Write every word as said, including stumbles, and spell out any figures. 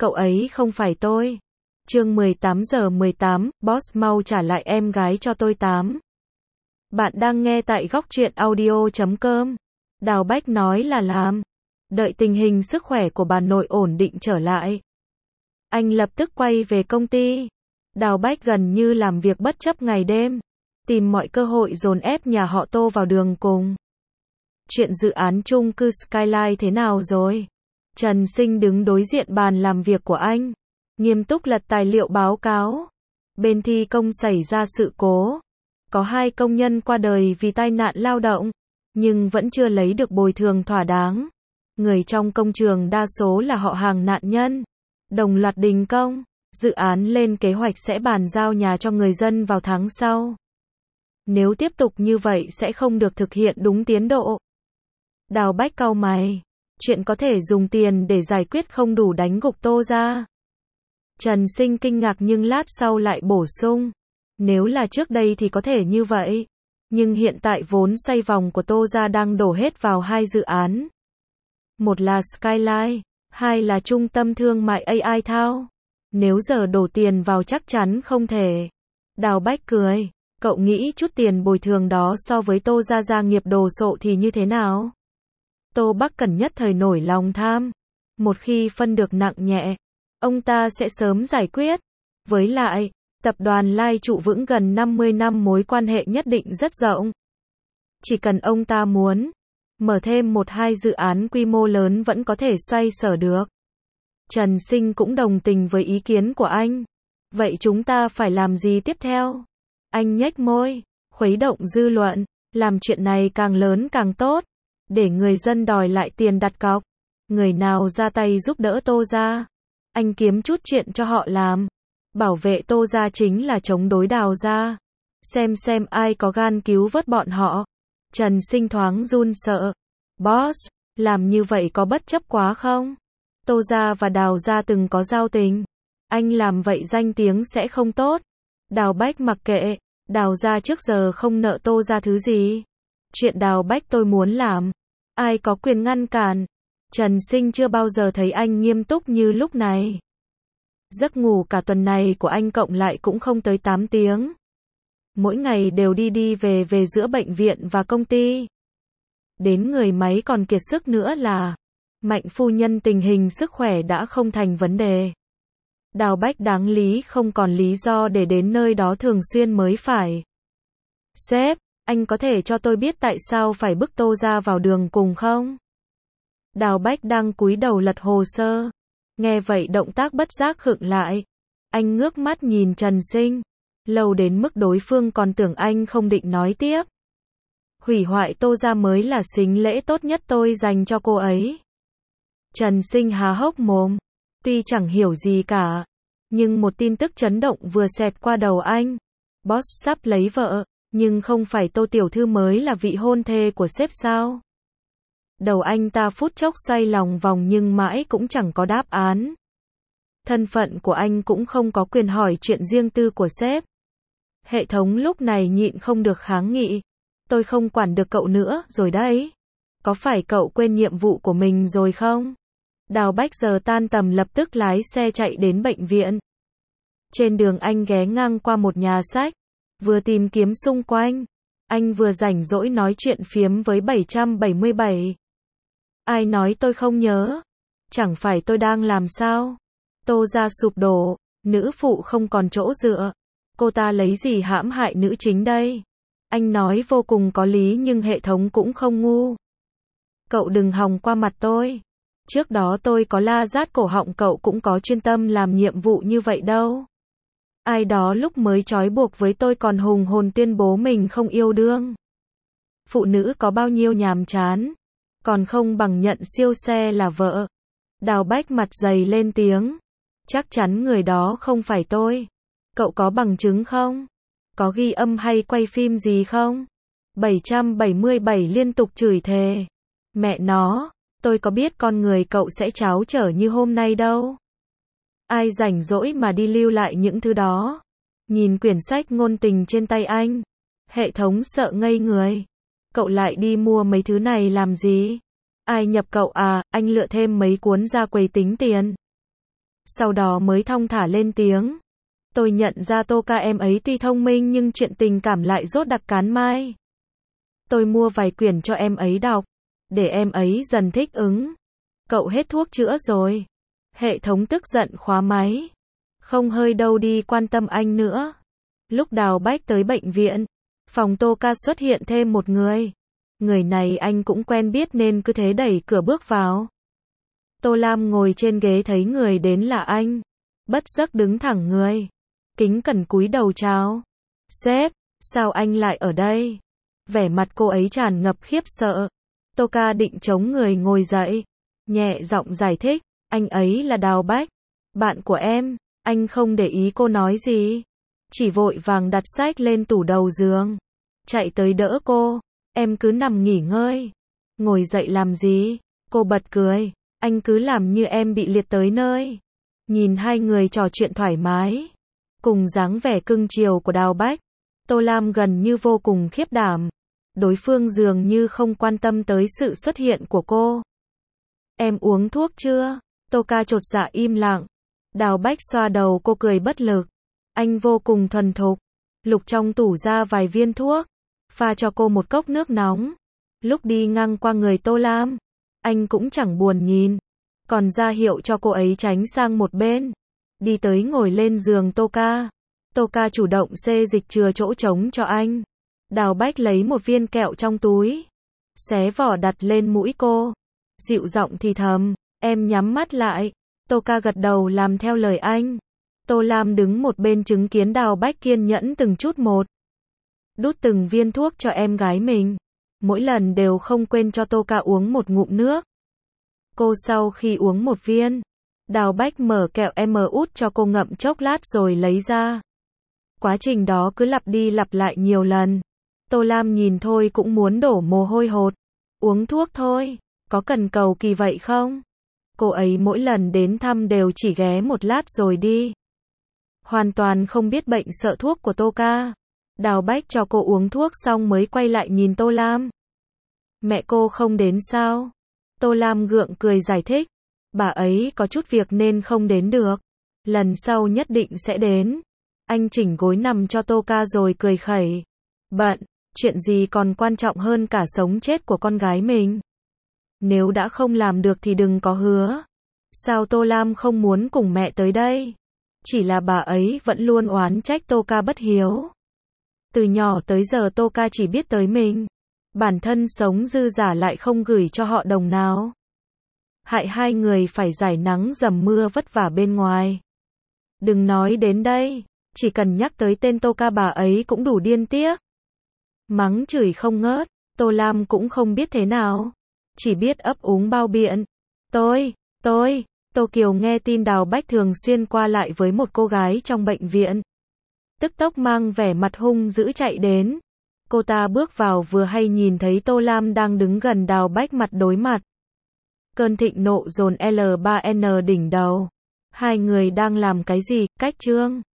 Cậu ấy không phải tôi. Chương mười tám giờ mười tám, boss mau trả lại em gái cho tôi tám. Bạn đang nghe tại góc truyện audio chấm com. Đào Bách nói là làm. Đợi tình hình sức khỏe của bà nội ổn định trở lại, anh lập tức quay về công ty. Đào Bách gần như làm việc bất chấp ngày đêm, tìm mọi cơ hội dồn ép nhà họ Tô vào đường cùng. Chuyện dự án chung cư Skyline thế nào rồi? Trần Sinh đứng đối diện bàn làm việc của anh, nghiêm túc lật tài liệu báo cáo. Bên thi công xảy ra sự cố, có hai công nhân qua đời vì tai nạn lao động, nhưng vẫn chưa lấy được bồi thường thỏa đáng. Người trong công trường đa số là họ hàng nạn nhân, đồng loạt đình công. Dự án lên kế hoạch sẽ bàn giao nhà cho người dân vào tháng sau. Nếu tiếp tục như vậy sẽ không được thực hiện đúng tiến độ. Đào Bách cau mày, chuyện có thể dùng tiền để giải quyết không đủ đánh gục Tô ra. Trần Sinh kinh ngạc nhưng lát sau lại bổ sung, nếu là trước đây thì có thể như vậy, nhưng hiện tại vốn xoay vòng của Tô ra đang đổ hết vào hai dự án. Một là Skyline, hai là trung tâm thương mại a i Town. Nếu giờ đổ tiền vào chắc chắn không thể. Đào Bách cười, cậu nghĩ chút tiền bồi thường đó so với Tô ra gia nghiệp đồ sộ thì như thế nào? Tô Bắc Cần nhất thời nổi lòng tham. Một khi phân được nặng nhẹ, ông ta sẽ sớm giải quyết. Với lại, tập đoàn Lai trụ vững gần năm mươi năm mối quan hệ nhất định rất rộng. Chỉ cần ông ta muốn, mở thêm một hai dự án quy mô lớn vẫn có thể xoay sở được. Trần Sinh cũng đồng tình với ý kiến của anh. Vậy chúng ta phải làm gì tiếp theo? Anh nhếch môi, khuấy động dư luận, làm chuyện này càng lớn càng tốt, để người dân đòi lại tiền đặt cọc. Người nào ra tay giúp đỡ Tô ra, anh kiếm chút chuyện cho họ làm. Bảo vệ Tô ra chính là chống đối Đào ra. Xem xem ai có gan cứu vớt bọn họ. Trần Sinh thoáng run sợ. Boss, làm như vậy có bất chấp quá không? Tô ra và Đào ra từng có giao tình. Anh làm vậy danh tiếng sẽ không tốt. Đào Bách mặc kệ, Đào ra trước giờ không nợ Tô ra thứ gì. Chuyện Đào Bách tôi muốn làm, ai có quyền ngăn cản? Trần Sinh chưa bao giờ thấy anh nghiêm túc như lúc này. Giấc ngủ cả tuần này của anh cộng lại cũng không tới tám tiếng. Mỗi ngày đều đi đi về về giữa bệnh viện và công ty. Đến người máy còn kiệt sức nữa là Mạnh phu nhân tình hình sức khỏe đã không thành vấn đề. Đào Bách đáng lý không còn lý do để đến nơi đó thường xuyên mới phải. Sếp, anh có thể cho tôi biết tại sao phải bức Tô ra vào đường cùng không? Đào Bách đang cúi đầu lật hồ sơ. Nghe vậy động tác bất giác khựng lại. Anh ngước mắt nhìn Trần Sinh. Lâu đến mức đối phương còn tưởng anh không định nói tiếp. Hủy hoại Tô ra mới là sính lễ tốt nhất tôi dành cho cô ấy. Trần Sinh há hốc mồm. Tuy chẳng hiểu gì cả, nhưng một tin tức chấn động vừa xẹt qua đầu anh. Boss sắp lấy vợ, nhưng không phải Tô tiểu thư mới là vị hôn thê của sếp sao? Đầu anh ta phút chốc xoay lòng vòng nhưng mãi cũng chẳng có đáp án. Thân phận của anh cũng không có quyền hỏi chuyện riêng tư của sếp. Hệ thống lúc này nhịn không được kháng nghị. Tôi không quản được cậu nữa rồi đấy. Có phải cậu quên nhiệm vụ của mình rồi không? Đào Bách giờ tan tầm lập tức lái xe chạy đến bệnh viện. Trên đường anh ghé ngang qua một nhà sách, vừa tìm kiếm xung quanh, anh vừa rảnh rỗi nói chuyện phiếm với bảy trăm bảy mươi bảy. Ai nói tôi không nhớ? Chẳng phải tôi đang làm sao? Tô ra sụp đổ, nữ phụ không còn chỗ dựa. Cô ta lấy gì hãm hại nữ chính đây? Anh nói vô cùng có lý nhưng hệ thống cũng không ngu. Cậu đừng hòng qua mặt tôi. Trước đó tôi có la rát cổ họng cậu cũng có chuyên tâm làm nhiệm vụ như vậy đâu. Ai đó lúc mới trói buộc với tôi còn hùng hồn tuyên bố mình không yêu đương. Phụ nữ có bao nhiêu nhàm chán, còn không bằng nhận siêu xe là vợ. Đào Bách mặt dày lên tiếng. Chắc chắn người đó không phải tôi. Cậu có bằng chứng không? Có ghi âm hay quay phim gì không? bảy trăm bảy mươi bảy liên tục chửi thề. Mẹ nó, tôi có biết con người cậu sẽ tráo trở như hôm nay đâu. Ai rảnh rỗi mà đi lưu lại những thứ đó. Nhìn quyển sách ngôn tình trên tay anh, hệ thống sợ ngây người. Cậu lại đi mua mấy thứ này làm gì? Ai nhập cậu à, anh lựa thêm mấy cuốn ra quầy tính tiền. sau đó mới thong thả lên tiếng. Tôi nhận ra Tô ca em ấy tuy thông minh nhưng chuyện tình cảm lại dốt đặc cán mai. Tôi mua vài quyển cho em ấy đọc, để em ấy dần thích ứng. Cậu hết thuốc chữa rồi. Hệ thống tức giận khóa máy. Không hơi đâu đi quan tâm anh nữa. Lúc Đào Bách tới bệnh viện, phòng Tô ca xuất hiện thêm một người. Người này anh cũng quen biết nên cứ thế đẩy cửa bước vào. Tô Lam ngồi trên ghế thấy người đến là anh. Bất giác đứng thẳng người. Kính cẩn cúi đầu chào. Sếp, sao anh lại ở đây? Vẻ mặt cô ấy tràn ngập khiếp sợ. Tô ca định chống người ngồi dậy. Nhẹ giọng giải thích. Anh ấy là Đào Bách. Bạn của em. Anh không để ý cô nói gì. Chỉ vội vàng đặt sách lên tủ đầu giường. Chạy tới đỡ cô. Em cứ nằm nghỉ ngơi. Ngồi dậy làm gì? Cô bật cười. Anh cứ làm như em bị liệt tới nơi. Nhìn hai người trò chuyện thoải mái. Cùng dáng vẻ cưng chiều của Đào Bách. Tô Lam gần như vô cùng khiếp đảm. Đối phương dường như không quan tâm tới sự xuất hiện của cô. Em uống thuốc chưa? Tô ca chột dạ im lặng. Đào Bách xoa đầu cô cười bất lực. Anh vô cùng thuần thục. Lục trong tủ ra vài viên thuốc. Pha cho cô một cốc nước nóng. Lúc đi ngang qua người Tô Lam, anh cũng chẳng buồn nhìn. Còn ra hiệu cho cô ấy tránh sang một bên. Đi tới ngồi lên giường Tô ca. Tô ca chủ động xê dịch chừa chỗ trống cho anh. Đào Bách lấy một viên kẹo trong túi. Xé vỏ đặt lên mũi cô. Dịu giọng thì thầm. Em nhắm mắt lại. Tô ca gật đầu làm theo lời anh. Tô Lam đứng một bên chứng kiến Đào Bách kiên nhẫn từng chút một. Đút từng viên thuốc cho em gái mình. Mỗi lần đều không quên cho Tô ca uống một ngụm nước. Cô sau khi uống một viên, Đào Bách mở kẹo em út cho cô ngậm chốc lát rồi lấy ra. Quá trình đó cứ lặp đi lặp lại nhiều lần. Tô Lam nhìn thôi cũng muốn đổ mồ hôi hột. Uống thuốc thôi, có cần cầu kỳ vậy không? Cô ấy mỗi lần đến thăm đều chỉ ghé một lát rồi đi. Hoàn toàn không biết bệnh sợ thuốc của Tô ca. Đào Bách cho cô uống thuốc xong mới quay lại nhìn Tô Lam. Mẹ cô không đến sao? Tô Lam gượng cười giải thích. Bà ấy có chút việc nên không đến được. Lần sau nhất định sẽ đến. Anh chỉnh gối nằm cho Tô ca rồi cười khẩy. Bận, chuyện gì còn quan trọng hơn cả sống chết của con gái mình. Nếu đã không làm được thì đừng có hứa. Sao Tô Lam không muốn cùng mẹ tới đây? Chỉ là bà ấy vẫn luôn oán trách Tô ca bất hiếu. Từ nhỏ tới giờ Tô ca chỉ biết tới mình. Bản thân sống dư giả lại không gửi cho họ đồng nào. Hại hai người phải giải nắng dầm mưa vất vả bên ngoài. Đừng nói đến đây. Chỉ cần nhắc tới tên Tô ca bà ấy cũng đủ điên tiếc. Mắng chửi không ngớt. Tô Lam cũng không biết thế nào. Chỉ biết ấp úng bao biện. Tôi, tôi, Tô Kiều nghe tin Đào Bách thường xuyên qua lại với một cô gái trong bệnh viện. Tức tốc mang vẻ mặt hung dữ chạy đến. Cô ta bước vào vừa hay nhìn thấy Tô Lam đang đứng gần Đào Bách mặt đối mặt. Cơn thịnh nộ dồn L ba N đỉnh đầu. Hai người đang làm cái gì, cách trương?